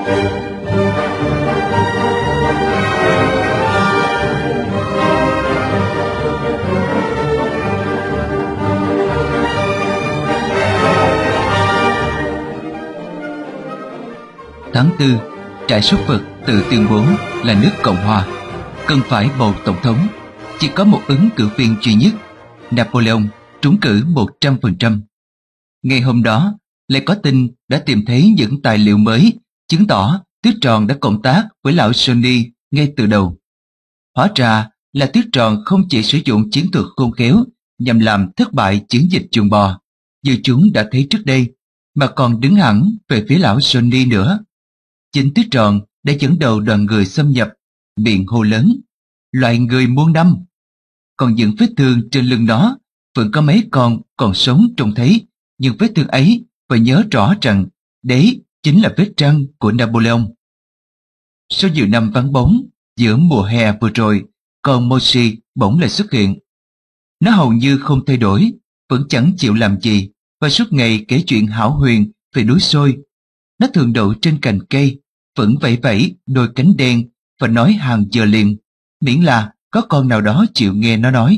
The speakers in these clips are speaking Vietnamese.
Tháng 4, trại súc vật tự tuyên bố là nước Cộng hòa, cần phải bầu tổng thống. Chỉ có một ứng cử viên duy nhất, Napoleon, trúng cử 100%. Ngày hôm đó, lại có tin đã tìm thấy những tài liệu mới chứng tỏ Tuyết Tròn đã cộng tác với lão Johnny ngay từ đầu. Hóa ra là Tuyết Tròn không chỉ sử dụng chiến thuật khôn khéo nhằm làm thất bại chiến dịch chuồng bò như chúng đã thấy trước đây, mà còn đứng hẳn về phía lão Johnny nữa. Chính Tuyết Tròn đã dẫn đầu đoàn người xâm nhập, miệng hô lớn, loại người muôn năm. Còn những vết thương trên lưng nó vẫn có mấy con còn sống trông thấy, nhưng vết thương ấy phải nhớ rõ rằng đấy chính là vết răng của Napoleon. Sau nhiều năm vắng bóng, giữa mùa hè vừa rồi, con Moshi bỗng lại xuất hiện. Nó hầu như không thay đổi, vẫn chẳng chịu làm gì và suốt ngày kể chuyện hão huyền về núi Sôi. Nó thường đậu trên cành cây, vẫn vẫy vẫy đôi cánh đen và nói hàng giờ liền, miễn là có con nào đó chịu nghe nó nói.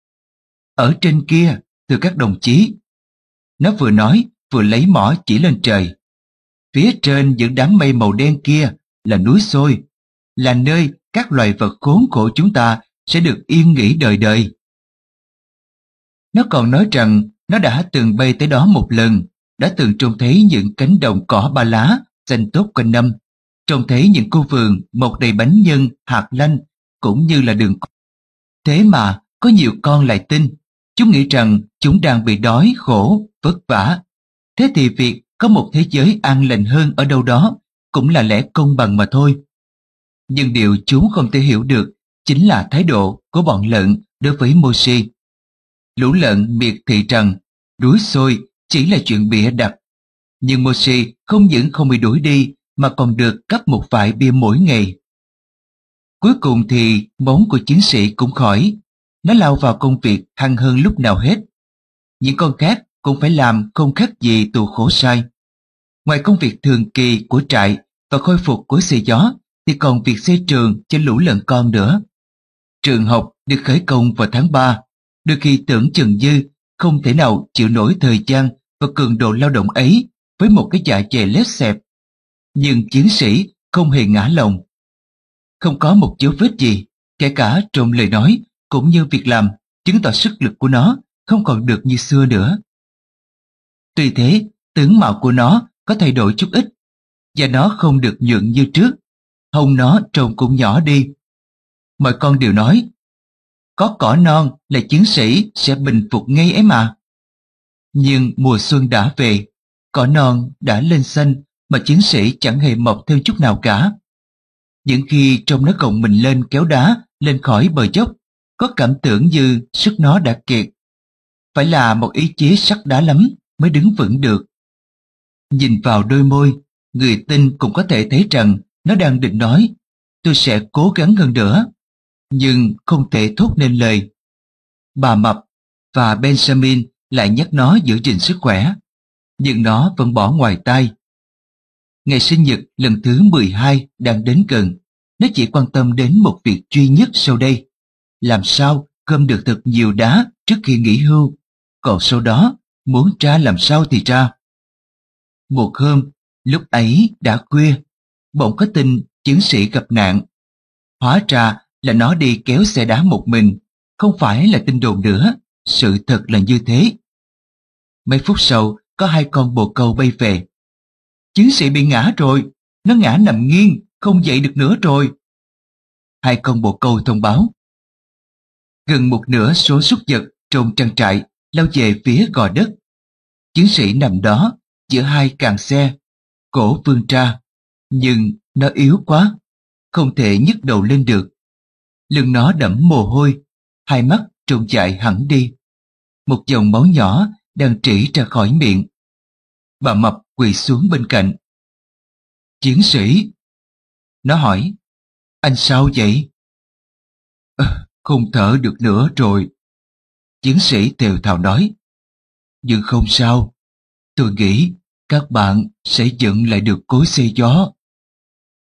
Ở trên kia, thưa các đồng chí. Nó vừa nói vừa lấy mỏ chỉ lên trời. Phía trên những đám mây màu đen kia là núi Sôi, là nơi các loài vật khốn khổ chúng ta sẽ được yên nghỉ đời đời. Nó còn nói rằng nó đã từng bay tới đó một lần, đã từng trông thấy những cánh đồng cỏ ba lá xanh tốt quanh năm, trông thấy những khu vườn mọc đầy bánh nhân, hạt lanh, cũng như là đường. Thế mà có nhiều con lại tin, chúng nghĩ rằng chúng đang bị đói, khổ, vất vả. Thế thì việc có một thế giới an lành hơn ở đâu đó cũng là lẽ công bằng mà thôi. Nhưng điều chúng không thể hiểu được chính là thái độ của bọn lợn đối với Moshi. Lũ lợn miệt thị rằng đuổi Sôi chỉ là chuyện bịa đặt. Nhưng Moshi không những không bị đuổi đi mà còn được cấp một vài bia mỗi ngày. Cuối cùng thì móng của chiến sĩ cũng khỏi. Nó lao vào công việc hăng hơn lúc nào hết. Những con khác cũng phải làm không khác gì tù khổ sai. Ngoài công việc thường kỳ của trại và khôi phục của xe gió thì còn việc xây trường cho lũ lợn con nữa. Trường học được khởi công vào tháng 3, đôi khi tưởng chừng như không thể nào chịu nổi thời gian và cường độ lao động ấy với một cái dạ dày lép xẹp. Nhưng chiến sĩ không hề ngã lòng. Không có một dấu vết gì, kể cả trong lời nói cũng như việc làm, chứng tỏ sức lực của nó không còn được như xưa nữa. Tuy thế, tướng mạo của nó có thay đổi chút ít, và nó không được nhuận như trước. Hông nó trông cũng nhỏ đi. Mọi con đều nói, có cỏ non là chiến sĩ sẽ bình phục ngay ấy mà. Nhưng mùa xuân đã về, cỏ non đã lên xanh mà chiến sĩ chẳng hề mọc theo chút nào cả. Những khi trông nó gồng mình lên kéo đá lên khỏi bờ dốc, có cảm tưởng như sức nó đã kiệt. Phải là một ý chí sắt đá lắm mới đứng vững được. Nhìn vào đôi môi, người tin cũng có thể thấy rằng nó đang định nói, tôi sẽ cố gắng hơn nữa, nhưng không thể thốt nên lời. Bà Mập và Benjamin lại nhắc nó giữ gìn sức khỏe, nhưng nó vẫn bỏ ngoài tai. Ngày sinh nhật lần thứ 12 đang đến gần, nó chỉ quan tâm đến một việc duy nhất sau đây, làm sao gom được thật nhiều đá trước khi nghỉ hưu, còn sau đó muốn ra làm sao thì ra. Một hôm, lúc ấy đã khuya, bỗng có tin chiến sĩ gặp nạn. Hóa ra là nó đi kéo xe đá một mình, không phải là tin đồn nữa, sự thật là như thế. Mấy phút sau, có hai con bồ câu bay về. Chiến sĩ bị ngã rồi, nó ngã nằm nghiêng, không dậy được nữa rồi. Hai con bồ câu thông báo. Gần một nửa số súc vật trong trang trại lao về phía gò đất. Chiến sĩ nằm đó giữa hai càng xe, cổ vươn ra, nhưng nó yếu quá, không thể nhấc đầu lên được. Lưng nó đẫm mồ hôi, hai mắt trông dại hẳn đi. Một dòng máu nhỏ đang trĩ ra khỏi miệng. Bà Mập quỳ xuống bên cạnh. Chiến sĩ, nó hỏi, anh sao vậy? Không thở được nữa rồi. Chiến sĩ thều thào nói, nhưng không sao, tôi nghĩ các bạn sẽ dựng lại được cối xay gió.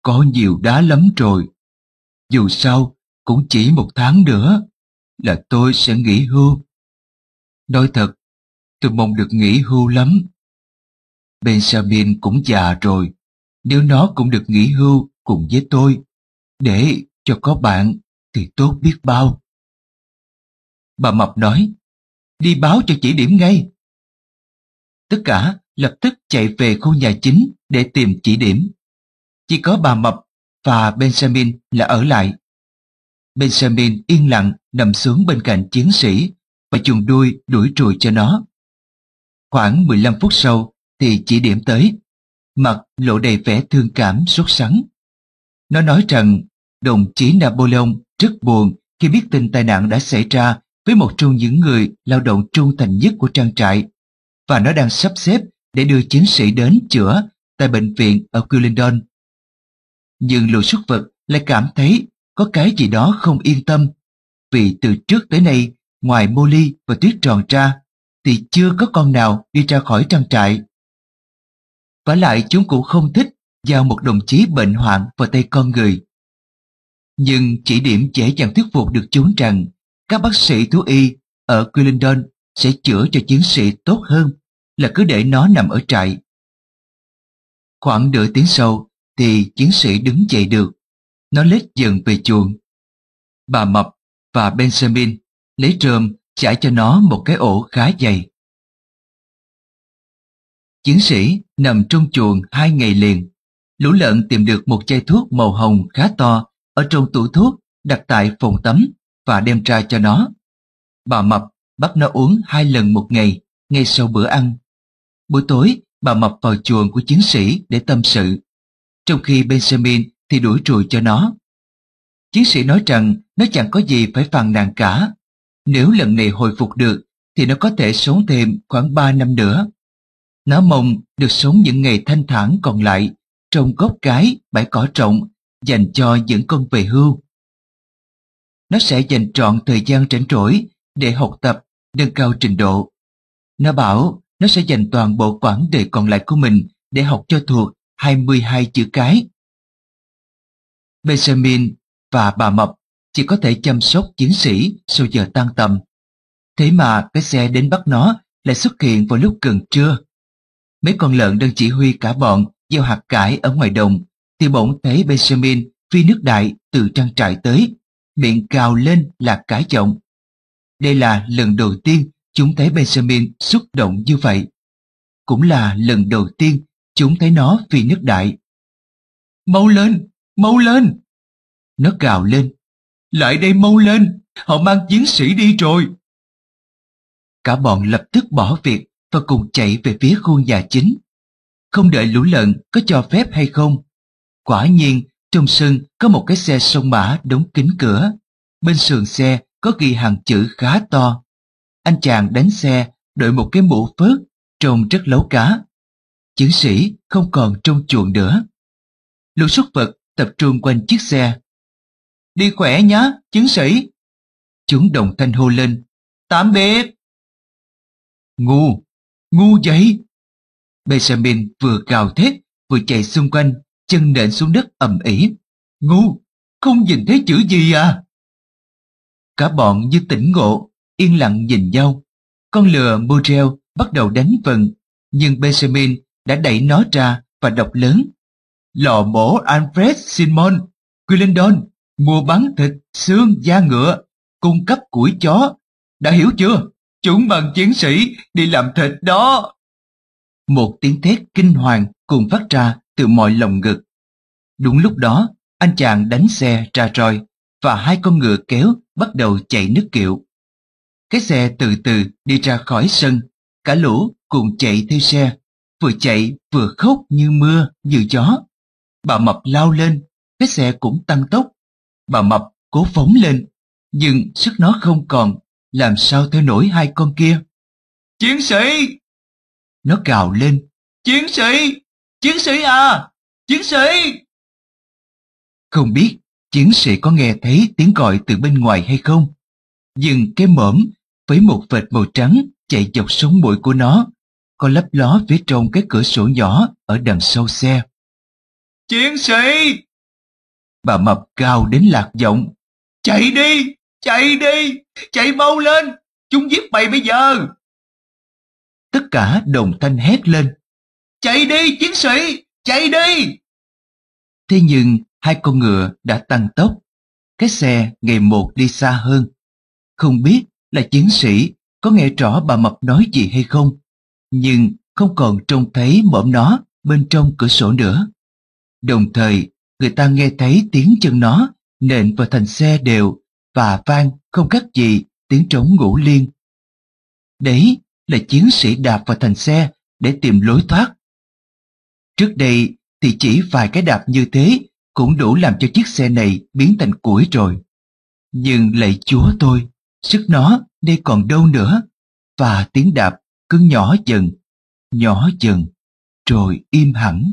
có nhiều đá lắm rồi. Dù sao, cũng chỉ 1 tháng nữa là tôi sẽ nghỉ hưu. Nói thật, tôi mong được nghỉ hưu lắm. Benjamin cũng già rồi, nếu nó cũng được nghỉ hưu cùng với tôi, để cho có bạn thì tốt biết bao. Bà Mập nói, đi báo cho chỉ điểm ngay. Tất cả lập tức chạy về khu nhà chính để tìm chỉ điểm. Chỉ có bà Mập và Benjamin là ở lại. Benjamin yên lặng nằm xuống bên cạnh chiến sĩ và dùng đuôi đuổi ruồi cho nó. Khoảng 15 phút sau thì chỉ điểm tới, mặt lộ đầy vẻ thương cảm sốt sắng. Nó nói rằng đồng chí Napoleon rất buồn khi biết tin tai nạn đã xảy ra với một trong những người lao động trung thành nhất của trang trại, và nó đang sắp xếp để đưa chiến sĩ đến chữa tại bệnh viện ở Quilindon. Nhưng lũ súc vật lại cảm thấy có cái gì đó không yên tâm, vì từ trước tới nay, ngoài Molly và Tuyết Tròn ra, thì chưa có con nào đi ra khỏi trang trại. Vả lại chúng cũng không thích giao một đồng chí bệnh hoạn vào tay con người. Nhưng chỉ điểm dễ dàng thuyết phục được chúng rằng các bác sĩ thú y ở Quilindon sẽ chữa cho chiến sĩ tốt hơn là cứ để nó nằm ở trại. Khoảng nửa tiếng sau thì chiến sĩ đứng dậy được. Nó lết dần về chuồng. Bà Mập và Benjamin lấy rơm trải cho nó một cái ổ khá dày. Chiến sĩ nằm trong chuồng 2 ngày liền. Lũ lợn tìm được một chai thuốc màu hồng khá to ở trong tủ thuốc đặt tại phòng tắm và đem ra cho nó. Bà Mập bắt nó uống 2 lần một ngày ngay sau bữa ăn. Buổi tối, bà Mập vào chuồng của chiến sĩ để tâm sự, trong khi Benjamin thì đuổi ruồi cho nó. Chiến sĩ nói rằng nó chẳng có gì phải phàn nàn cả. Nếu lần này hồi phục được thì nó có thể sống thêm khoảng 3 năm nữa. Nó mong được sống những ngày thanh thản còn lại trong gốc cái bãi cỏ rộng dành cho những con về hưu. Nó sẽ dành trọn thời gian rảnh rỗi để học tập, nâng cao trình độ. Nó bảo nó sẽ dành toàn bộ quãng đời còn lại của mình để học cho thuộc 22 chữ cái. Benjamin và bà Mập chỉ có thể chăm sóc chiến sĩ sau giờ tan tầm. Thế mà cái xe đến bắt nó lại xuất hiện vào lúc gần trưa. Mấy con lợn đang chỉ huy cả bọn gieo hạt cải ở ngoài đồng, thì bỗng thấy Benjamin phi nước đại từ trang trại tới, miệng cào lên là cãi giọng. Đây là lần đầu tiên chúng thấy Benjamin xúc động như vậy. Cũng là lần đầu tiên chúng thấy nó phi nước đại. Mau lên, mau lên! Nó gào lên. Lại đây mau lên, họ mang chiến sĩ đi rồi. Cả bọn lập tức bỏ việc và cùng chạy về phía khu nhà chính. Không đợi lũ lợn có cho phép hay không. Quả nhiên, trong sân có một cái xe sông mã đóng kín cửa. Bên sườn xe có ghi hàng chữ khá to. Anh chàng đánh xe đội một cái mũ phớt trông rất lấu cá. Chiến sĩ không còn trong chuồng nữa. Lũ súc vật tập trung quanh chiếc xe. Đi khỏe nhá, chiến sĩ! Chúng đồng thanh hô lên. Tạm biệt! Ngu! Ngu vậy! Benjamin vừa gào thét vừa chạy xung quanh, chân nện xuống đất ầm ĩ. Ngu! Không nhìn thấy chữ gì à? Cả bọn như tỉnh ngộ, yên lặng nhìn nhau. Con lừa Muriel bắt đầu đánh vần, nhưng Benjamin đã đẩy nó ra và đọc lớn. Lò mổ Alfred Simon, Quilindon, mua bán thịt, xương, da ngựa, cung cấp củi chó. Đã hiểu chưa? Chúng bằng chiến sĩ đi làm thịt đó. Một tiếng thét kinh hoàng cùng phát ra từ mọi lồng ngực. Đúng lúc đó, anh chàng đánh xe ra roi và 2 con ngựa kéo bắt đầu chạy nước kiệu. Cái xe từ từ đi ra khỏi sân, cả lũ cùng chạy theo xe, vừa chạy vừa khóc như mưa như gió. Bà Mập lao lên, cái xe cũng tăng tốc. Bà Mập cố phóng lên, nhưng sức nó không còn, làm sao theo nổi 2 con kia. Chiến sĩ! Nó gào lên. Chiến sĩ! Chiến sĩ à! Chiến sĩ! Không biết chiến sĩ có nghe thấy tiếng gọi từ bên ngoài hay không, nhưng cái mõm với một vệt màu trắng chạy dọc sống mũi của nó có lấp ló phía trong cái cửa sổ nhỏ ở đằng sau xe. Chiến sĩ! Bà Mập gào đến lạc giọng. Chạy đi! Chạy đi! Chạy mau lên! Chúng giết mày bây giờ! Tất cả đồng thanh hét lên. Chạy đi chiến sĩ! Chạy đi! Thế nhưng hai con ngựa đã tăng tốc. Cái xe ngày một đi xa hơn. Không biết là chiến sĩ có nghe rõ bà Mập nói gì hay không, nhưng không còn trông thấy mõm nó bên trong cửa sổ nữa. Đồng thời, người ta nghe thấy tiếng chân nó nện vào thành xe đều và vang không khác gì tiếng trống ngũ liên. Đấy là chiến sĩ đạp vào thành xe để tìm lối thoát. Trước đây thì chỉ vài cái đạp như thế cũng đủ làm cho chiếc xe này biến thành củi rồi. Nhưng lạy Chúa tôi, sức nó đây còn đâu nữa, và tiếng đạp cứ nhỏ dần, rồi im hẳn.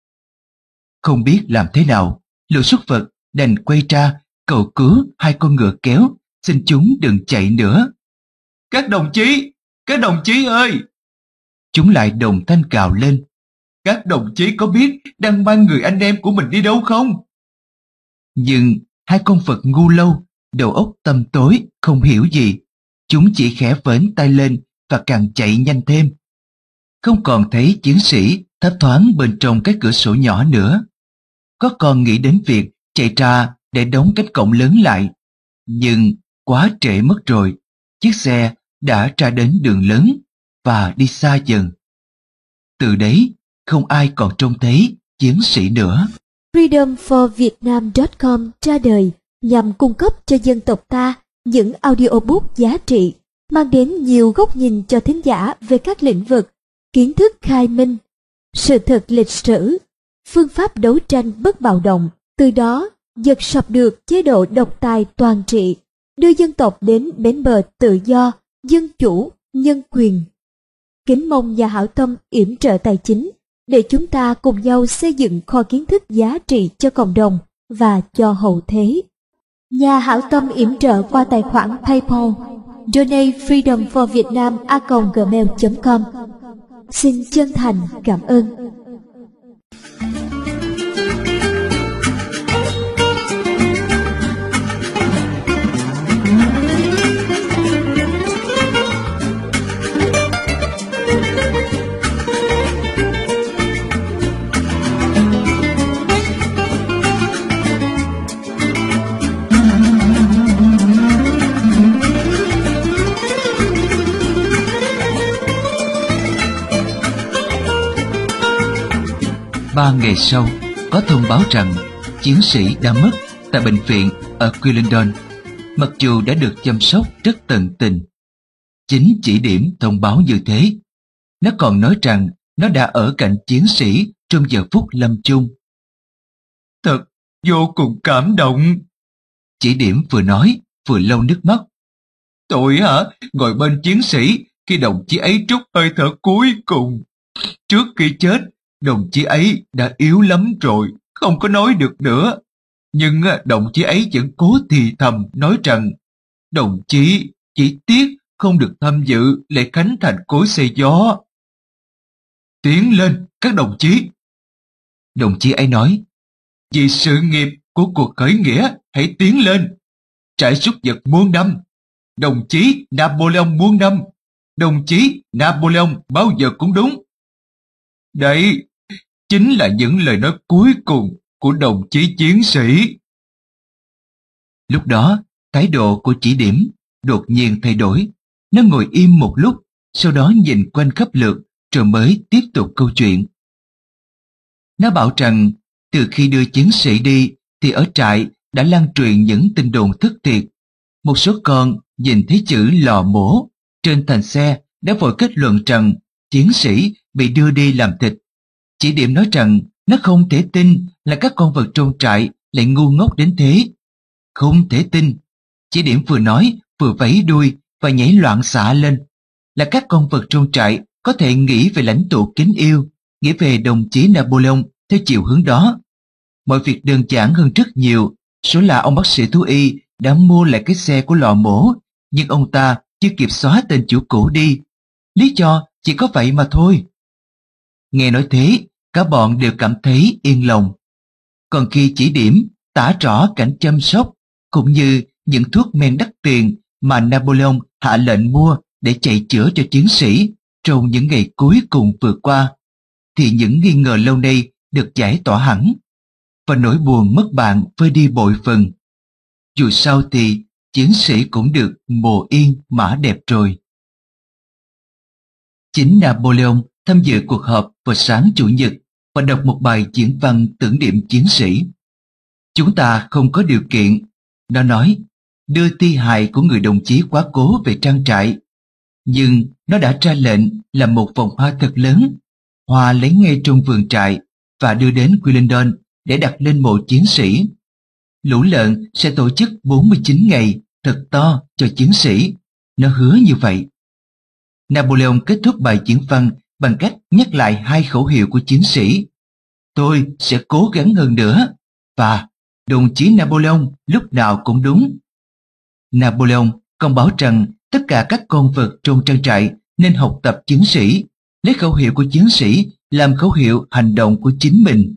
Không biết làm thế nào, Lũ súc vật đành quay ra cầu cứu hai con ngựa kéo, xin chúng đừng chạy nữa. Các đồng chí ơi! Chúng lại đồng thanh gào lên. Các đồng chí có biết đang mang người anh em của mình đi đâu không? Nhưng hai con vật ngu lâu, đầu óc tăm tối, không hiểu gì. Chúng chỉ khẽ vểnh tay lên và càng chạy nhanh thêm. Không còn thấy chiến sĩ thấp thoáng bên trong cái cửa sổ nhỏ nữa. Có con nghĩ đến việc chạy ra để đóng cánh cổng lớn lại. Nhưng quá trễ mất rồi. Chiếc xe đã ra đến đường lớn và đi xa dần. Từ đấy, không ai còn trông thấy chiến sĩ nữa. freedomforvietnam.com ra đời nhằm cung cấp cho dân tộc ta những audiobook giá trị, mang đến nhiều góc nhìn cho thính giả về các lĩnh vực kiến thức khai minh, sự thật lịch sử, phương pháp đấu tranh bất bạo động, từ đó giật sập được chế độ độc tài toàn trị, đưa dân tộc đến bến bờ tự do, dân chủ, nhân quyền. Kính mong nhà hảo tâm yểm trợ tài chính để chúng ta cùng nhau xây dựng kho kiến thức giá trị cho cộng đồng và cho hậu thế. Nhà hảo tâm yểm trợ qua tài khoản PayPal donatefreedomforvietnam@gmail.com. Xin chân thành cảm ơn. Ba ngày sau, có thông báo rằng chiến sĩ đã mất tại bệnh viện ở Quilendon, mặc dù đã được chăm sóc rất tận tình. Chính chỉ điểm thông báo như thế. Nó còn nói rằng nó đã ở cạnh chiến sĩ trong giờ phút lâm chung. Thật vô cùng cảm động. Chỉ điểm vừa nói vừa lau nước mắt. Tôi ngồi bên chiến sĩ khi đồng chí ấy trút hơi thở cuối cùng. Trước khi chết, đồng chí ấy đã yếu lắm rồi, không có nói được nữa. Nhưng đồng chí ấy vẫn cố thì thầm nói rằng đồng chí chỉ tiếc không được tham dự lễ khánh thành cối xay gió. Tiến lên các đồng chí. Đồng chí ấy nói, vì sự nghiệp của cuộc khởi nghĩa hãy tiến lên. Trại súc vật muôn năm, đồng chí Napoleon muôn năm, đồng chí Napoleon bao giờ cũng đúng. Đấy chính là những lời nói cuối cùng của đồng chí chiến sĩ. Lúc đó, thái độ của chỉ điểm đột nhiên thay đổi. Nó ngồi im một lúc, sau đó nhìn quanh khắp lượt, rồi mới tiếp tục câu chuyện. Nó bảo rằng, từ khi đưa chiến sĩ đi, thì ở trại đã lan truyền những tin đồn thất thiệt. Một số con nhìn thấy chữ lò mổ trên thành xe đã vội kết luận rằng chiến sĩ bị đưa đi làm thịt. Chỉ điểm nói rằng nó không thể tin là các con vật trong trại lại ngu ngốc đến thế. Không thể tin. Chỉ điểm vừa nói vừa vẫy đuôi và nhảy loạn xạ lên. Là các con vật trong trại có thể nghĩ về lãnh tụ kính yêu, nghĩ về đồng chí Napoleon theo chiều hướng đó. Mọi việc đơn giản hơn rất nhiều. Số là ông bác sĩ thú y đã mua lại cái xe của lò mổ, nhưng ông ta chưa kịp xóa tên chủ cũ đi. Lý do chỉ có vậy mà thôi. Nghe nói thế, cả bọn đều cảm thấy yên lòng. Còn khi chỉ điểm tả rõ cảnh chăm sóc cũng như những thuốc men đắt tiền mà Napoleon hạ lệnh mua để chạy chữa cho chiến sĩ trong những ngày cuối cùng vừa qua, thì những nghi ngờ lâu nay được giải tỏa hẳn, và nỗi buồn mất bạn vơi đi bội phần. Dù sao thì chiến sĩ cũng được mồ yên mã đẹp rồi. Chính Napoleon tham dự cuộc họp vào sáng Chủ nhật và đọc một bài diễn văn tưởng niệm chiến sĩ. Chúng ta không có điều kiện, nó nói, đưa thi hài của người đồng chí quá cố về trang trại, nhưng nó đã ra lệnh làm một vòng hoa thật lớn, hoa lấy ngay trong vườn trại và đưa đến Quilendon để đặt lên mộ chiến sĩ. Lũ lợn sẽ tổ chức 49 ngày thật to cho chiến sĩ, nó hứa như vậy. Napoleon kết thúc bài diễn văn bằng cách nhắc lại hai khẩu hiệu của chiến sĩ: tôi sẽ cố gắng hơn nữa, và đồng chí Napoleon lúc nào cũng đúng. Napoleon còn bảo rằng tất cả các con vật trong trang trại nên học tập chiến sĩ, lấy khẩu hiệu của chiến sĩ làm khẩu hiệu hành động của chính mình.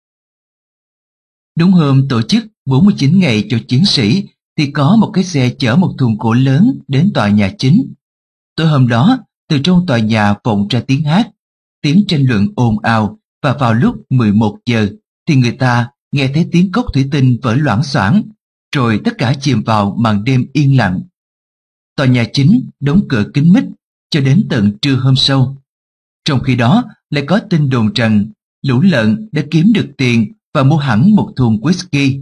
Đúng hôm tổ chức 49 ngày cho chiến sĩ thì có một cái xe chở một thùng gỗ lớn đến tòa nhà chính. Tối hôm đó, từ trong tòa nhà vọng ra tiếng hát, tiếng tranh luận ồn ào, và vào lúc 11 giờ thì người ta nghe thấy tiếng cốc thủy tinh vỡ loảng xoảng, rồi tất cả chìm vào màn đêm yên lặng. Tòa nhà chính đóng cửa kín mít cho đến tận trưa hôm sau. Trong khi đó lại có tin đồn rằng lũ lợn đã kiếm được tiền và mua hẳn một thùng whisky.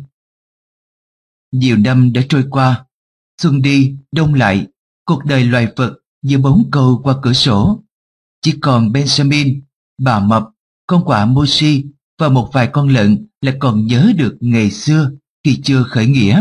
Nhiều năm đã trôi qua, xuân đi đông lại, cuộc đời loài vật như bóng câu qua cửa sổ. Chỉ còn Benjamin, bà mập, con quạ Moshi và một vài con lợn là còn nhớ được ngày xưa khi chưa khởi nghĩa.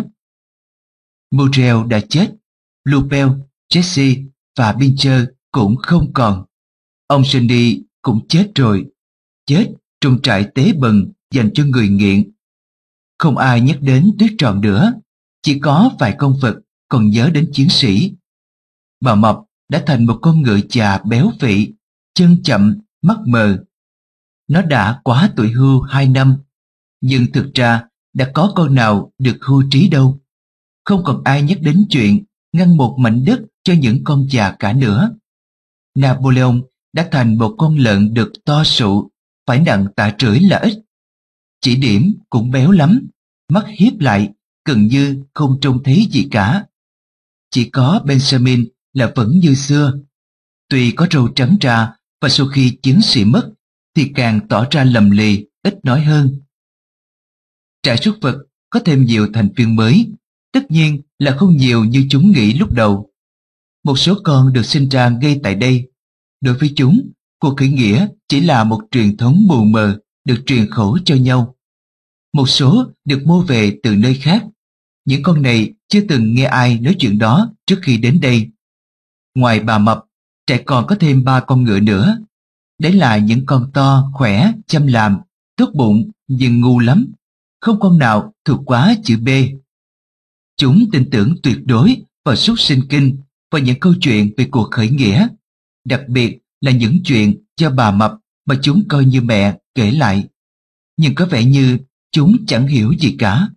Muriel đã chết, Lupel, Jesse và Pincher cũng không còn. Ông Johnny cũng chết rồi, chết trong trại tế bần dành cho người nghiện. Không ai nhắc đến tuyết tròn nữa, chỉ có vài con vật còn nhớ đến chiến sĩ. Bà mập đã thành một con ngựa già béo phì, chân chậm, mắt mờ. Nó đã quá tuổi hưu 2 năm, nhưng thực ra đã có con nào được hưu trí đâu. Không còn ai nhắc đến chuyện ngăn một mảnh đất cho những con già cả nữa. Napoleon đã thành một con lợn được to sụ, phải nặng tạ rưỡi là ít. Chỉ điểm cũng béo lắm, mắt hiếp lại, gần như không trông thấy gì cả. Chỉ có Benjamin là vẫn như xưa. Tuy có râu trắng ra, và sau khi chiến sĩ mất thì càng tỏ ra lầm lì, ít nói hơn. Trại súc vật có thêm nhiều thành viên mới, tất nhiên là không nhiều như chúng nghĩ lúc đầu. Một số con được sinh ra ngay tại đây. Đối với chúng, cuộc khởi nghĩa chỉ là một truyền thống mù mờ được truyền khẩu cho nhau. Một số được mua về từ nơi khác. Những con này chưa từng nghe ai nói chuyện đó trước khi đến đây. Ngoài bà mập, trại còn có thêm 3 con ngựa nữa. Đấy là những con to, khỏe, chăm làm, tốt bụng, nhưng ngu lắm. Không con nào thuộc quá chữ B. Chúng tin tưởng tuyệt đối vào súc sinh kinh và những câu chuyện về cuộc khởi nghĩa, đặc biệt là những chuyện do bà mập mà chúng coi như mẹ kể lại. Nhưng có vẻ như chúng chẳng hiểu gì cả.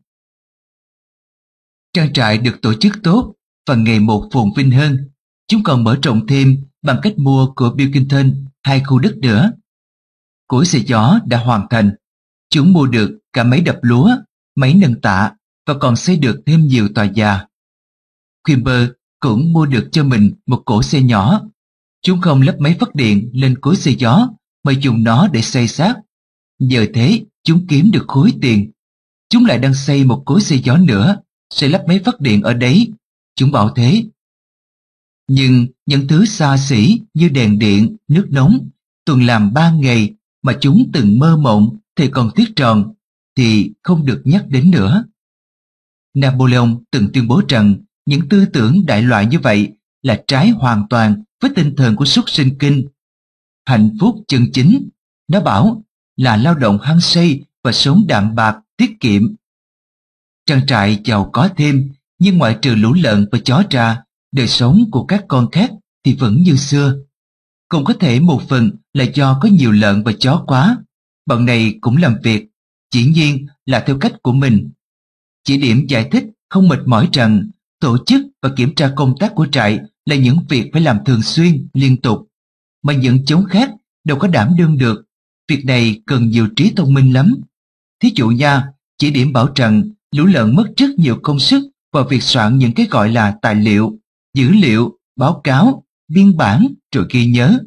Trang trại được tổ chức tốt và ngày một phồn vinh hơn. Chúng còn mở rộng thêm bằng cách mua của Pilkington 2 khu đất nữa. Củi xay gió đã hoàn thành. Chúng mua được cả máy đập lúa, máy nâng tạ và còn xây được thêm nhiều tòa nhà. Quimper cũng mua được cho mình một cỗ xe nhỏ. Chúng không lắp máy phát điện lên cối xay gió mà dùng nó để xay xác. Nhờ thế chúng kiếm được khối tiền. Chúng lại đang xây một cối xay gió nữa, sẽ lắp máy phát điện ở đấy. Chúng bảo thế. Nhưng những thứ xa xỉ như đèn điện, nước nóng, tuần làm 3 ngày mà chúng từng mơ mộng thì còn tuyết tròn thì không được nhắc đến nữa. Napoleon từng tuyên bố rằng những tư tưởng đại loại như vậy là trái hoàn toàn với tinh thần của súc sinh kinh. Hạnh phúc chân chính, nó bảo, là lao động hăng say và sống đạm bạc, tiết kiệm. Trang trại giàu có thêm, nhưng ngoại trừ lũ lợn và chó ra, đời sống của các con khác thì vẫn như xưa. Cũng có thể một phần là do có nhiều lợn và chó quá. Bọn này cũng làm việc, dĩ nhiên là theo cách của mình. Chỉ điểm giải thích không mệt mỏi rằng tổ chức và kiểm tra công tác của trại là những việc phải làm thường xuyên, liên tục, mà những chốn khác đâu có đảm đương được. Việc này cần nhiều trí thông minh lắm. Thí dụ nha, chỉ điểm bảo rằng lũ lợn mất rất nhiều công sức vào việc soạn những cái gọi là tài liệu, dữ liệu, báo cáo, biên bản rồi ghi nhớ.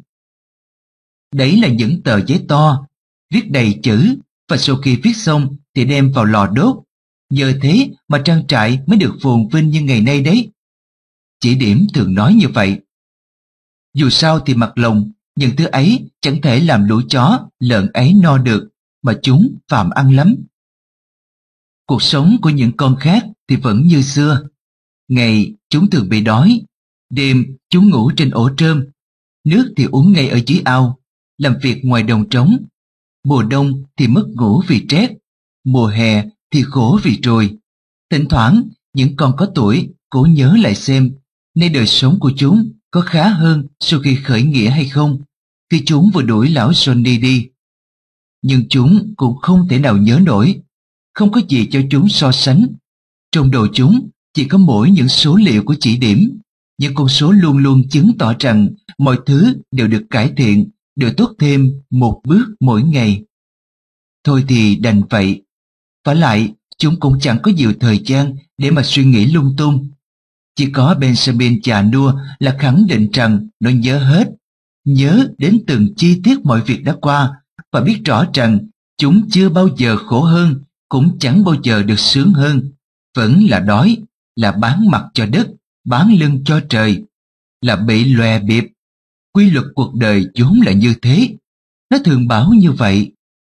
Đấy là những tờ giấy to, viết đầy chữ, và sau khi viết xong thì đem vào lò đốt. Nhờ thế mà trang trại mới được phồn vinh như ngày nay đấy. Chỉ điểm thường nói như vậy. Dù sao thì mặc lòng, những thứ ấy chẳng thể làm lũ chó, lợn ấy no được, mà chúng phàm ăn lắm. Cuộc sống của những con khác thì vẫn như xưa. Ngày chúng thường bị đói, đêm chúng ngủ trên ổ trơm, nước thì uống ngay ở dưới ao, làm việc ngoài đồng trống. Mùa đông thì mất ngủ vì rét, mùa hè thì khổ vì ruồi. Thỉnh thoảng những con có tuổi cố nhớ lại xem nay đời sống của chúng có khá hơn sau khi khởi nghĩa hay không, khi chúng vừa đuổi lão Johnny đi. Nhưng chúng cũng không thể nào nhớ nổi, không có gì cho chúng so sánh. Trong đầu chúng chỉ có mỗi những số liệu của chỉ điểm, những con số luôn luôn chứng tỏ rằng mọi thứ đều được cải thiện, đều tốt thêm một bước mỗi ngày. Thôi thì đành vậy. Vả lại, chúng cũng chẳng có nhiều thời gian để mà suy nghĩ lung tung. Chỉ có Benjamin già nua là khẳng định rằng nó nhớ hết, nhớ đến từng chi tiết mọi việc đã qua, và biết rõ rằng chúng chưa bao giờ khổ hơn, cũng chẳng bao giờ được sướng hơn. Vẫn là đói, là bán mặt cho đất, bán lưng cho trời, là bị lòe bịp. Quy luật cuộc đời vốn là như thế. Nó thường bảo như vậy.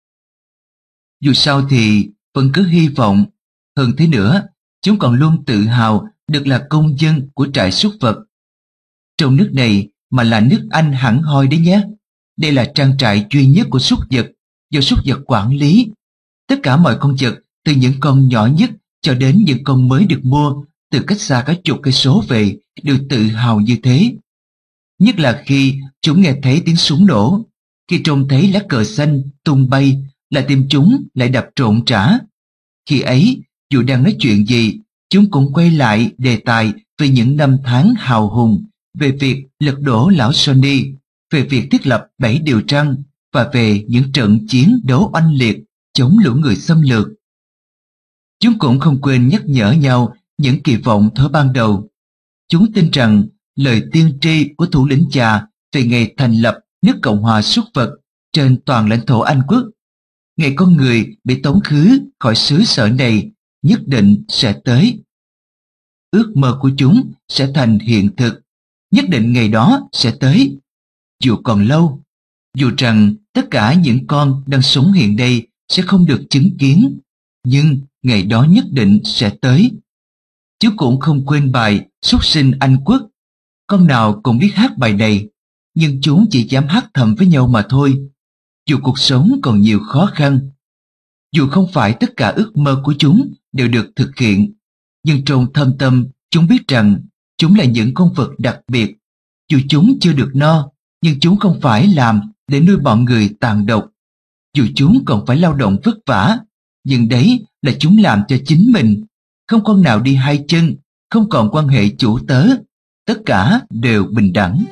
Dù sao thì vẫn cứ hy vọng. Hơn thế nữa, chúng còn luôn tự hào được là công dân của trại súc vật. Trong nước này mà là nước Anh hẳn hoi đấy nhé. Đây là trang trại duy nhất của súc vật, do súc vật quản lý. Tất cả mọi con vật, từ những con nhỏ nhất cho đến những con mới được mua từ cách xa cả chục cây số về, đều tự hào như thế. Nhất là khi chúng nghe thấy tiếng súng nổ, khi trông thấy lá cờ xanh tung bay, là tim chúng lại đập trộn trả. Khi ấy, dù đang nói chuyện gì, chúng cũng quay lại đề tài về những năm tháng hào hùng, về việc lật đổ lão Johnny, về việc thiết lập 7 điều răn, và về những trận chiến đấu oanh liệt chống lũ người xâm lược. Chúng cũng không quên nhắc nhở nhau những kỳ vọng thuở ban đầu. Chúng tin rằng lời tiên tri của thủ lĩnh già về ngày thành lập nước Cộng hòa súc vật trên toàn lãnh thổ Anh quốc, ngày con người bị tống khứ khỏi xứ sở này, nhất định sẽ tới. Ước mơ của chúng sẽ thành hiện thực, nhất định ngày đó sẽ tới. Dù còn lâu, dù rằng tất cả những con đang sống hiện đây sẽ không được chứng kiến, nhưng ngày đó nhất định sẽ tới. Chứ cũng không quên bài Súc sinh Anh quốc. Con nào cũng biết hát bài này, nhưng chúng chỉ dám hát thầm với nhau mà thôi. Dù cuộc sống còn nhiều khó khăn, dù không phải tất cả ước mơ của chúng đều được thực hiện, nhưng trong thâm tâm chúng biết rằng chúng là những con vật đặc biệt. Dù chúng chưa được no, nhưng chúng không phải làm để nuôi bọn người tàn độc. Dù chúng còn phải lao động vất vả, nhưng đấy là chúng làm cho chính mình. Không con nào đi hai chân, không còn quan hệ chủ tớ, tất cả đều bình đẳng.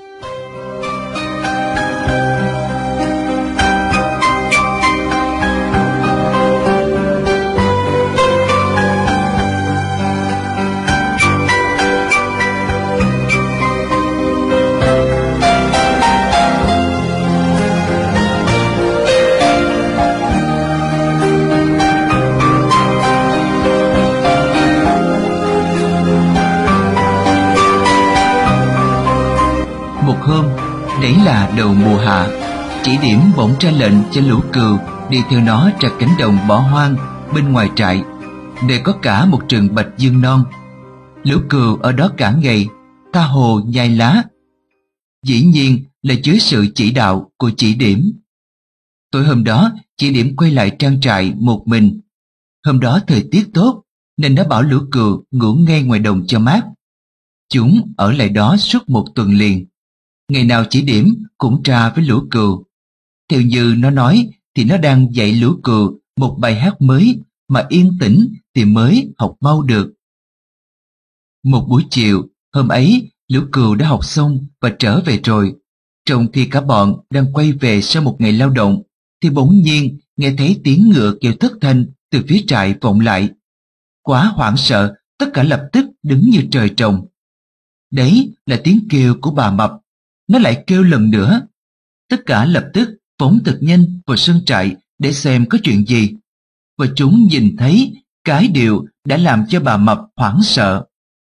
Một hôm, đấy là đầu mùa hạ, chỉ điểm bỗng ra lệnh cho lũ cừu đi theo nó ra cánh đồng bỏ hoang bên ngoài trại, nơi có cả một rừng bạch dương non. Lũ cừu ở đó cả ngày, tha hồ nhai lá. Dĩ nhiên là dưới sự chỉ đạo của chỉ điểm. Tối hôm đó, chỉ điểm quay lại trang trại một mình. Hôm đó thời tiết tốt, nên nó bảo lũ cừu ngủ ngay ngoài đồng cho mát. Chúng ở lại đó suốt một tuần liền. Ngày nào chỉ điểm cũng tra với lũ cừu. Theo như nó nói thì nó đang dạy lũ cừu một bài hát mới mà yên tĩnh thì mới học mau được. Một buổi chiều, hôm ấy, lũ cừu đã học xong và trở về rồi. Trong khi cả bọn đang quay về sau một ngày lao động, thì bỗng nhiên nghe thấy tiếng ngựa kêu thất thanh từ phía trại vọng lại. Quá hoảng sợ, tất cả lập tức đứng như trời trồng. Đấy là tiếng kêu của bà Mập. Nó lại kêu lần nữa. Tất cả lập tức phóng thật nhanh vào sân trại để xem có chuyện gì. Và chúng nhìn thấy cái điều đã làm cho bà Mập hoảng sợ.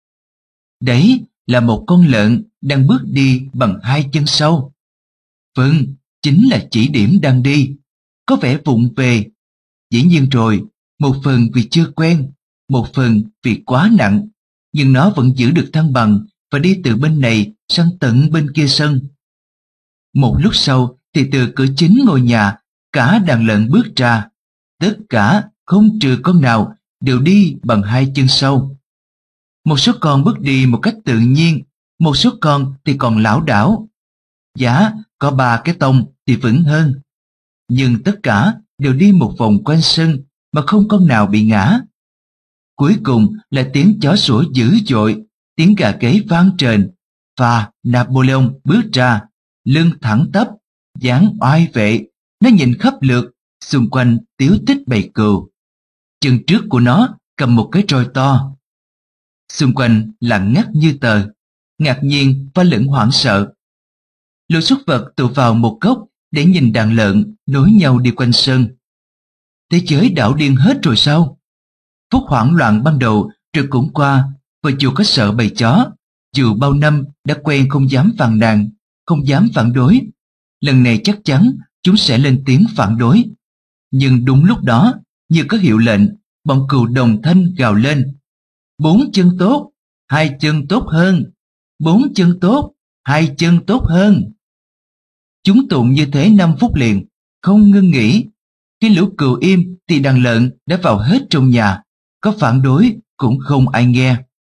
Đấy là một con lợn đang bước đi bằng hai chân sau. Vâng, chính là chỉ điểm đang đi, có vẻ vụng về. Dĩ nhiên rồi, một phần vì chưa quen, một phần vì quá nặng, nhưng nó vẫn giữ được thăng bằng và đi từ bên này sang tận bên kia sân. Một lúc sau thì từ cửa chính ngôi nhà, cả đàn lợn bước ra. Tất cả, không trừ con nào, đều đi bằng hai chân sau. Một số con bước đi một cách tự nhiên, một số con thì còn lảo đảo. Giá có 3 cái tông thì vững hơn. Nhưng tất cả đều đi một vòng quanh sân mà không con nào bị ngã. Cuối cùng là tiếng chó sủa dữ dội, tiếng gà gáy vang trời, và Napoleon bước ra, lưng thẳng tắp, dáng oai vệ. Nó nhìn khắp lượt, xung quanh tíu tích bầy cừu. Chân trước của nó cầm một cái roi to. Xung quanh lặng ngắt như tờ, ngạc nhiên và lẫn hoảng sợ. Lũ súc vật tụ vào một góc để nhìn đàn lợn nối nhau đi quanh sân. Thế giới đảo điên hết rồi sao? Phút hoảng loạn ban đầu rồi cũng qua, và dù có sợ bầy chó, dù bao năm đã quen không dám phàn nàn, không dám phản đối, lần này chắc chắn chúng sẽ lên tiếng phản đối. Nhưng đúng lúc đó, như có hiệu lệnh, bọn cừu đồng thanh gào lên: 4 chân tốt, 2 chân tốt hơn, 4 chân tốt, 2 chân tốt hơn. Chúng tụng như thế 5 phút liền, không ngưng nghỉ. Khi lũ cừu im thì đàn lợn đã vào hết trong nhà, có phản đối cũng không ai nghe.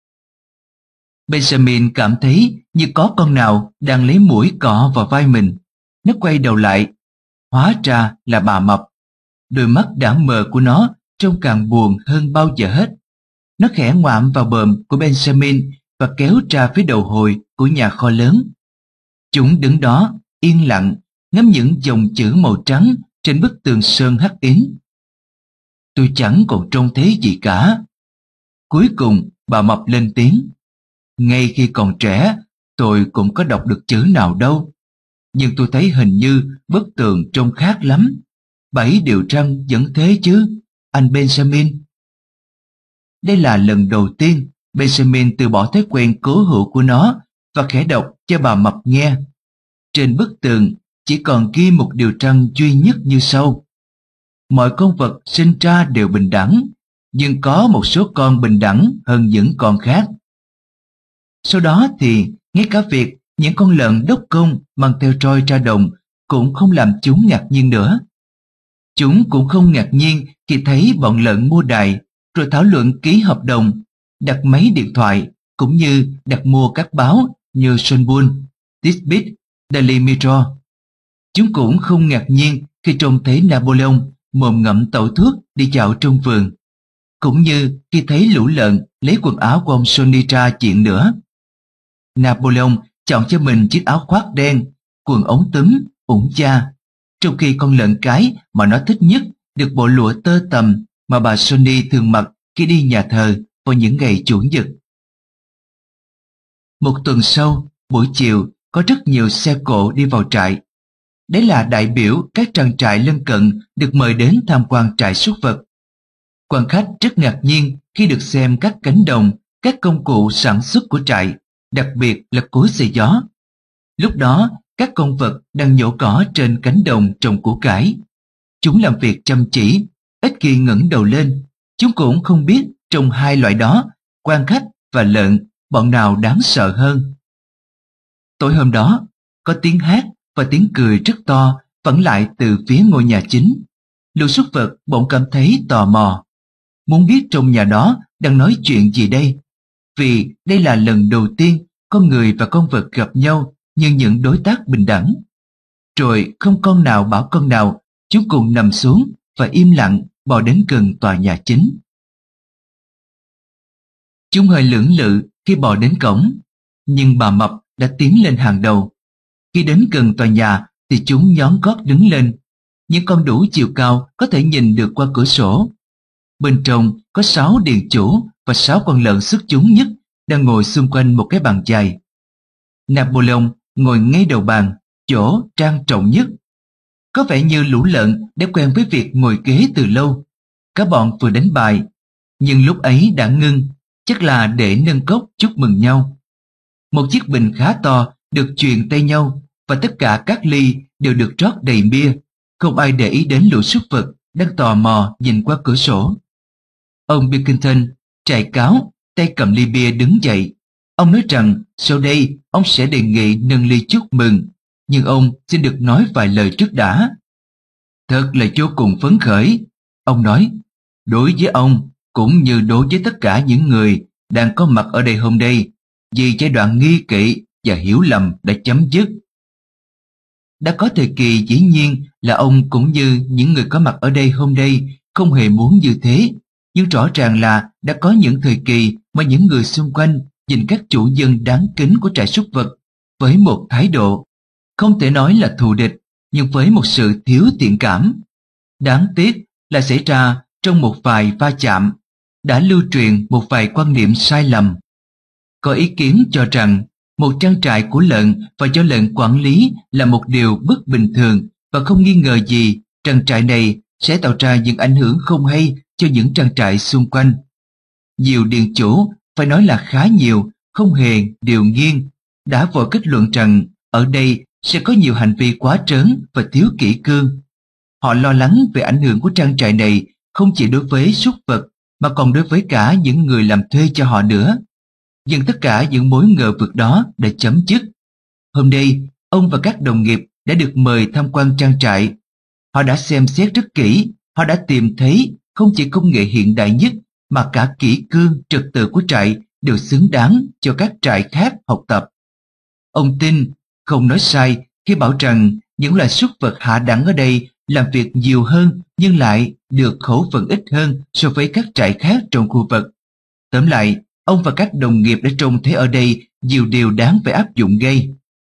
Benjamin cảm thấy như có con nào đang lấy mũi cọ vào vai mình. Nó quay đầu lại, hóa ra là bà Mập. Đôi mắt đã mờ của nó trông càng buồn hơn bao giờ hết. Nó khẽ ngoạm vào bờm của Benjamin và kéo ra phía đầu hồi của nhà kho lớn. Chúng đứng đó, yên lặng, ngắm những dòng chữ màu trắng trên bức tường sơn hắc ín. Tôi chẳng còn trông thấy gì cả. Cuối cùng bà Mập lên tiếng: Ngay khi còn trẻ, tôi cũng có đọc được chữ nào đâu. Nhưng tôi thấy hình như bức tường trông khác lắm. 7 điều răn vẫn thế chứ, anh Benjamin. Đây là lần đầu tiên Benjamin từ bỏ thói quen cố hữu của nó và khẽ đọc cho bà Mập nghe. Trên bức tường chỉ còn ghi một điều răn duy nhất như sau: Mọi con vật sinh ra đều bình đẳng, nhưng có một số con bình đẳng hơn những con khác. Sau đó thì ngay cả việc những con lợn đốc công mang theo roi ra đồng cũng không làm chúng ngạc nhiên nữa. Chúng cũng không ngạc nhiên khi thấy bọn lợn mua đài, rồi thảo luận ký hợp đồng, đặt máy điện thoại, cũng như đặt mua các báo như Sunbun, Tisbit, Daily Mirror. Chúng cũng không ngạc nhiên khi trông thấy Napoleon mồm ngậm tẩu thuốc đi dạo trong vườn, cũng như khi thấy lũ lợn lấy quần áo của ông Sonny ra chuyện nữa. Napoleon chọn cho mình chiếc áo khoác đen, quần ống túm, ủng da, trong khi con lợn cái mà nó thích nhất được bộ lụa tơ tằm mà bà Sonny thường mặc khi đi nhà thờ vào những ngày chủ nhật. Một tuần sau, buổi chiều, có rất nhiều xe cộ đi vào trại. Đấy là đại biểu các trang trại lân cận được mời đến tham quan trại súc vật. Quan khách rất ngạc nhiên khi được xem các cánh đồng, các công cụ sản xuất của trại, đặc biệt là cối xay gió. Lúc đó, các con vật đang nhổ cỏ trên cánh đồng trồng củ cải. Chúng làm việc chăm chỉ, ít khi ngẩng đầu lên. Chúng cũng không biết trong hai loại đó, quan khách và lợn, bọn nào đáng sợ hơn. Tối hôm đó, có tiếng hát và tiếng cười rất to vẳng lại từ phía ngôi nhà chính. Lũ súc vật bỗng cảm thấy tò mò, muốn biết trong nhà đó đang nói chuyện gì đây, vì đây là lần đầu tiên con người và con vật gặp nhau như những đối tác bình đẳng. Rồi không con nào bảo con nào, chúng cùng nằm xuống và im lặng bò đến gần tòa nhà chính. Chúng hơi lưỡng lự khi bò đến cổng, nhưng bà Mập đã tiến lên hàng đầu. Khi đến gần tòa nhà thì chúng nhón gót đứng lên, những con đủ chiều cao có thể nhìn được qua cửa sổ. Bên trong có 6 điền chủ và 6 con lợn xuất chúng nhất đang ngồi xung quanh một cái bàn dài. Napoleon ngồi ngay đầu bàn, chỗ trang trọng nhất. Có vẻ như lũ lợn đã quen với việc ngồi ghế từ lâu. Cả bọn vừa đánh bài, nhưng lúc ấy đã ngưng, chắc là để nâng cốc chúc mừng nhau. Một chiếc bình khá to được truyền tay nhau, và tất cả các ly đều được rót đầy bia. Không ai để ý đến lũ súc vật đang tò mò nhìn qua cửa sổ. Ông Pilkington trải cáo, tay cầm ly bia đứng dậy. Ông nói rằng sau đây ông sẽ đề nghị nâng ly chúc mừng, nhưng ông xin được nói vài lời trước đã. Thật là vô cùng phấn khởi, ông nói, đối với ông cũng như đối với tất cả những người đang có mặt ở đây hôm nay, vì giai đoạn nghi kỵ và hiểu lầm đã chấm dứt. Đã có thời kỳ dĩ nhiên là ông cũng như những người có mặt ở đây hôm nay không hề muốn như thế, nhưng rõ ràng là đã có những thời kỳ mà những người xung quanh nhìn các chủ nhân đáng kính của trại súc vật với một thái độ không thể nói là thù địch, nhưng với một sự thiếu thiện cảm. Đáng tiếc là xảy ra trong một vài va chạm, đã lưu truyền một vài quan niệm sai lầm. Có ý kiến cho rằng một trang trại của lợn và do lợn quản lý là một điều bất bình thường, và không nghi ngờ gì trang trại này sẽ tạo ra những ảnh hưởng không hay cho những trang trại xung quanh. Nhiều điền chủ, phải nói là khá nhiều, không hề điều nghiêng, đã vội kết luận rằng ở đây sẽ có nhiều hành vi quá trớn và thiếu kỷ cương. Họ lo lắng về ảnh hưởng của trang trại này không chỉ đối với súc vật mà còn đối với cả những người làm thuê cho họ nữa. Nhưng tất cả những mối ngờ vực đó đã chấm dứt. Hôm nay, ông và các đồng nghiệp đã được mời tham quan trang trại. Họ đã xem xét rất kỹ, họ đã tìm thấy không chỉ công nghệ hiện đại nhất mà cả kỷ cương trật tự của trại đều xứng đáng cho các trại khác học tập. Ông tin, không nói sai khi bảo rằng những loài súc vật hạ đẳng ở đây làm việc nhiều hơn nhưng lại được khẩu phần ít hơn so với các trại khác trong khu vực. Tóm lại, ông và các đồng nghiệp đã trông thấy ở đây nhiều điều đáng phải áp dụng ngay.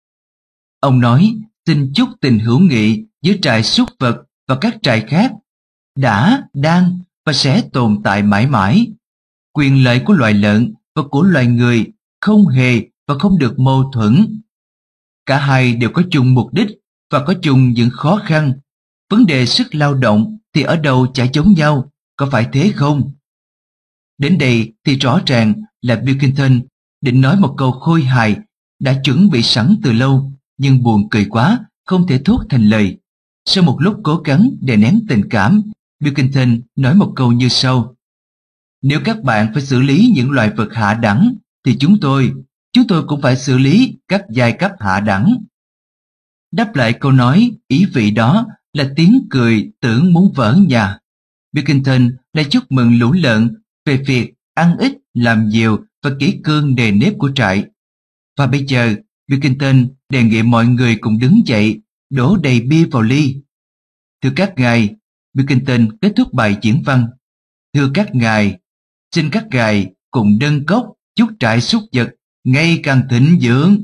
Ông nói xin chúc tình hữu nghị giữa trại súc vật và các trại khác đã, đang và sẽ tồn tại mãi mãi. Quyền lợi của loài lợn và của loài người không hề và không được mâu thuẫn. Cả hai đều có chung mục đích và có chung những khó khăn. Vấn đề sức lao động thì ở đâu chả giống nhau, có phải thế không? Đến đây thì rõ ràng là Pilkington định nói một câu khôi hài đã chuẩn bị sẵn từ lâu, nhưng buồn cười quá, không thể thốt thành lời. Sau một lúc cố gắng đè nén tình cảm, Pilkington nói một câu như sau: nếu các bạn phải xử lý những loài vật hạ đẳng, thì chúng tôi cũng phải xử lý các giai cấp hạ đẳng. Đáp lại câu nói ý vị đó là tiếng cười tưởng muốn vỡ nhà. Pilkington lại chúc mừng lũ lợn về việc ăn ít làm nhiều và kỷ cương nề nếp của trại. Và bây giờ Pilkington đề nghị mọi người cùng đứng dậy, đổ đầy bia vào ly. Thưa các ngài, Pilkington kết thúc bài diễn văn. Thưa các ngài, xin các ngài cùng nâng cốc chúc trại súc vật ngày càng thịnh vượng.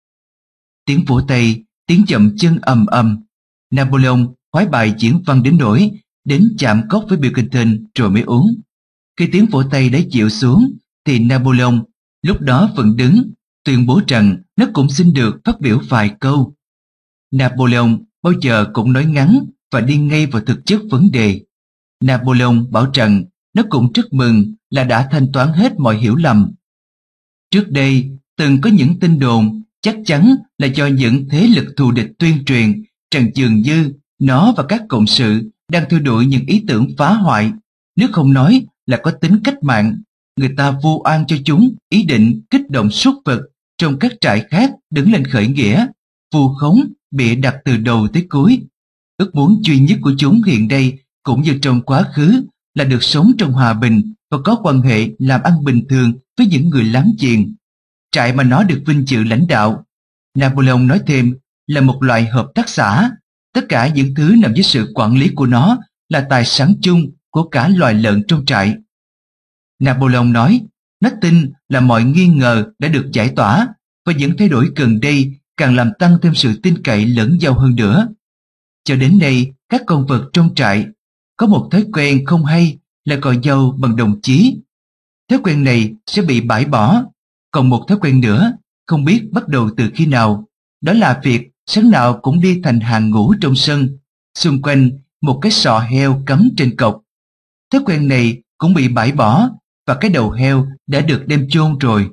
Tiếng vỗ tay, tiếng dậm chân ầm ầm. Napoleon khoái bài diễn văn đến nỗi đến chạm cốc với Pilkington rồi mới uống. Khi tiếng vỗ tay đã chịu xuống thì Napoleon lúc đó vẫn đứng, tuyên bố rằng nó cũng xin được phát biểu vài câu. Napoleon bao giờ cũng nói ngắn và đi ngay vào thực chất vấn đề. Napoleon bảo rằng nó cũng rất mừng là đã thanh toán hết mọi hiểu lầm. Trước đây từng có những tin đồn chắc chắn là do những thế lực thù địch tuyên truyền rằng dường như nó và các cộng sự đang theo đuổi những ý tưởng phá hoại, nếu không nói là có tính cách mạng. Người ta vu oan cho chúng ý định kích động súc vật trong các trại khác đứng lên khởi nghĩa, vu khống bịa đặt từ đầu tới cuối. Ước muốn duy nhất của chúng hiện đây cũng như trong quá khứ là được sống trong hòa bình và có quan hệ làm ăn bình thường với những người láng giềng. Trại mà nó được vinh dự lãnh đạo, Napoleon nói thêm, là một loại hợp tác xã. Tất cả những thứ nằm dưới sự quản lý của nó là tài sản chung của cả loài lợn trong trại. Napoleon nói, Nó tin là mọi nghi ngờ đã được giải tỏa và những thay đổi gần đây càng làm tăng thêm sự tin cậy lẫn nhau hơn nữa. Cho đến nay, các con vật trong trại có một thói quen không hay là gọi nhau bằng đồng chí. Thói quen này sẽ bị bãi bỏ. Còn một thói quen nữa, không biết bắt đầu từ khi nào, đó là việc sáng nào cũng đi thành hàng ngũ trong sân, xung quanh một cái sọ heo cắm trên cọc. Thói quen này cũng bị bãi bỏ và cái đầu heo đã được đem chôn rồi.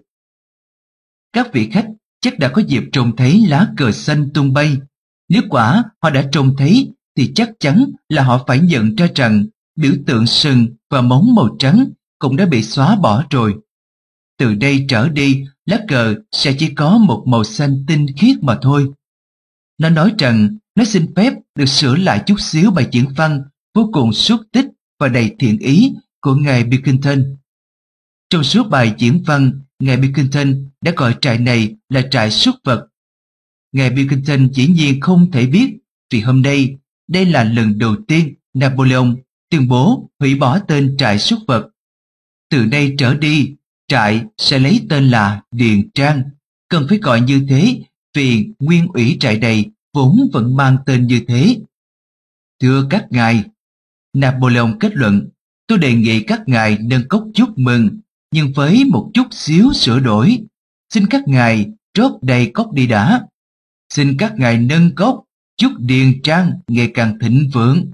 Các vị khách chắc đã có dịp trông thấy lá cờ xanh tung bay. Nếu quả họ đã trông thấy thì chắc chắn là họ phải nhận ra rằng biểu tượng sừng và móng màu trắng cũng đã bị xóa bỏ rồi. Từ đây trở đi, lá cờ sẽ chỉ có một màu xanh tinh khiết mà thôi. Nó nói rằng nó xin phép được sửa lại chút xíu bài diễn văn vô cùng xúc tích và đầy thiện ý của ngài Pilkington. Trong suốt bài diễn văn, ngài Pilkington đã gọi trại này là trại súc vật. Ngài Pilkington dĩ nhiên không thể biết, vì hôm nay đây là lần đầu tiên Napoleon tuyên bố hủy bỏ tên trại súc vật. Từ nay trở đi, trại sẽ lấy tên là Điền Trang. Cần phải gọi như thế vì nguyên ủy trại này vốn vẫn mang tên như thế. Thưa các ngài, Napoleon kết luận, tôi đề nghị các ngài nâng cốc chúc mừng, nhưng với một chút xíu sửa đổi. Xin các ngài rót đầy cốc đi đã. Xin các ngài nâng cốc, chúc Điền Trang ngày càng thịnh vượng.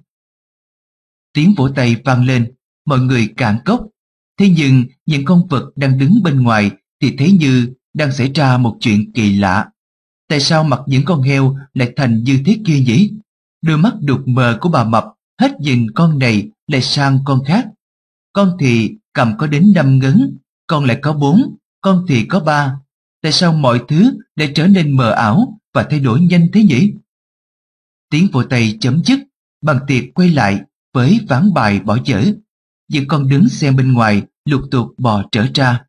Tiếng vỗ tay vang lên, mọi người cạn cốc. Thế nhưng những con vật đang đứng bên ngoài thì thấy như đang xảy ra một chuyện kỳ lạ. Tại sao mặt những con heo lại thành như thế kia nhỉ? Đôi mắt đục mờ của bà Mập hết nhìn con này lại sang con khác. Con thì cầm có đến 5 ngấn, con lại có 4, con thì có 3. Tại sao mọi thứ lại trở nên mờ ảo và thay đổi nhanh thế nhỉ? Tiếng vỗ tay chấm dứt, bàn tiệc quay lại với ván bài bỏ dở. Những con đứng xem bên ngoài lục tục bò trở ra.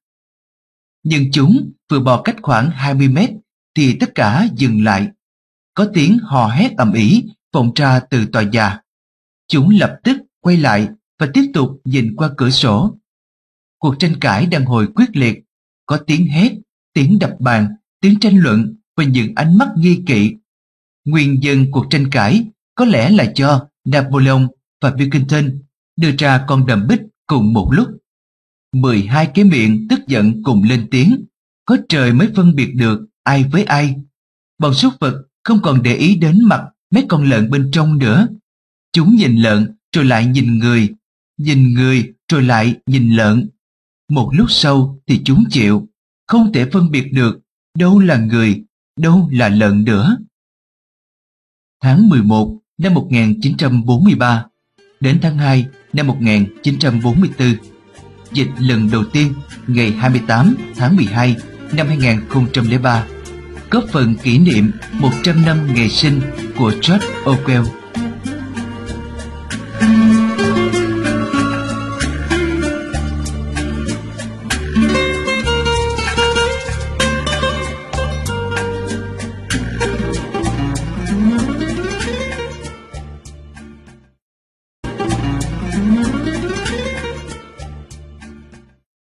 Nhưng chúng vừa bò cách khoảng 20 mét thì tất cả dừng lại. Có tiếng hò hét ầm ĩ vọng ra từ tòa nhà. Chúng lập tức quay lại và tiếp tục nhìn qua cửa sổ. Cuộc tranh cãi đang hồi quyết liệt. Có tiếng hét, tiếng đập bàn, tiếng tranh luận và những ánh mắt nghi kỵ. Nguyên nhân cuộc tranh cãi có lẽ là do Napoleon và Pilkington đưa ra con đầm bích cùng một lúc. 12 cái miệng tức giận cùng lên tiếng, có trời mới phân biệt được ai với ai. Bọn súc vật không còn để ý đến mặt mấy con lợn bên trong nữa. Chúng nhìn lợn rồi lại nhìn người rồi lại nhìn lợn. Một lúc sau thì chúng chịu, không thể phân biệt được đâu là người, đâu là lợn nữa. Tháng 11 năm 1943 đến tháng 2 năm 1944, dịch lần đầu tiên ngày 28 tháng 12 năm 2003, góp phần kỷ niệm 100 năm ngày sinh của George Orwell.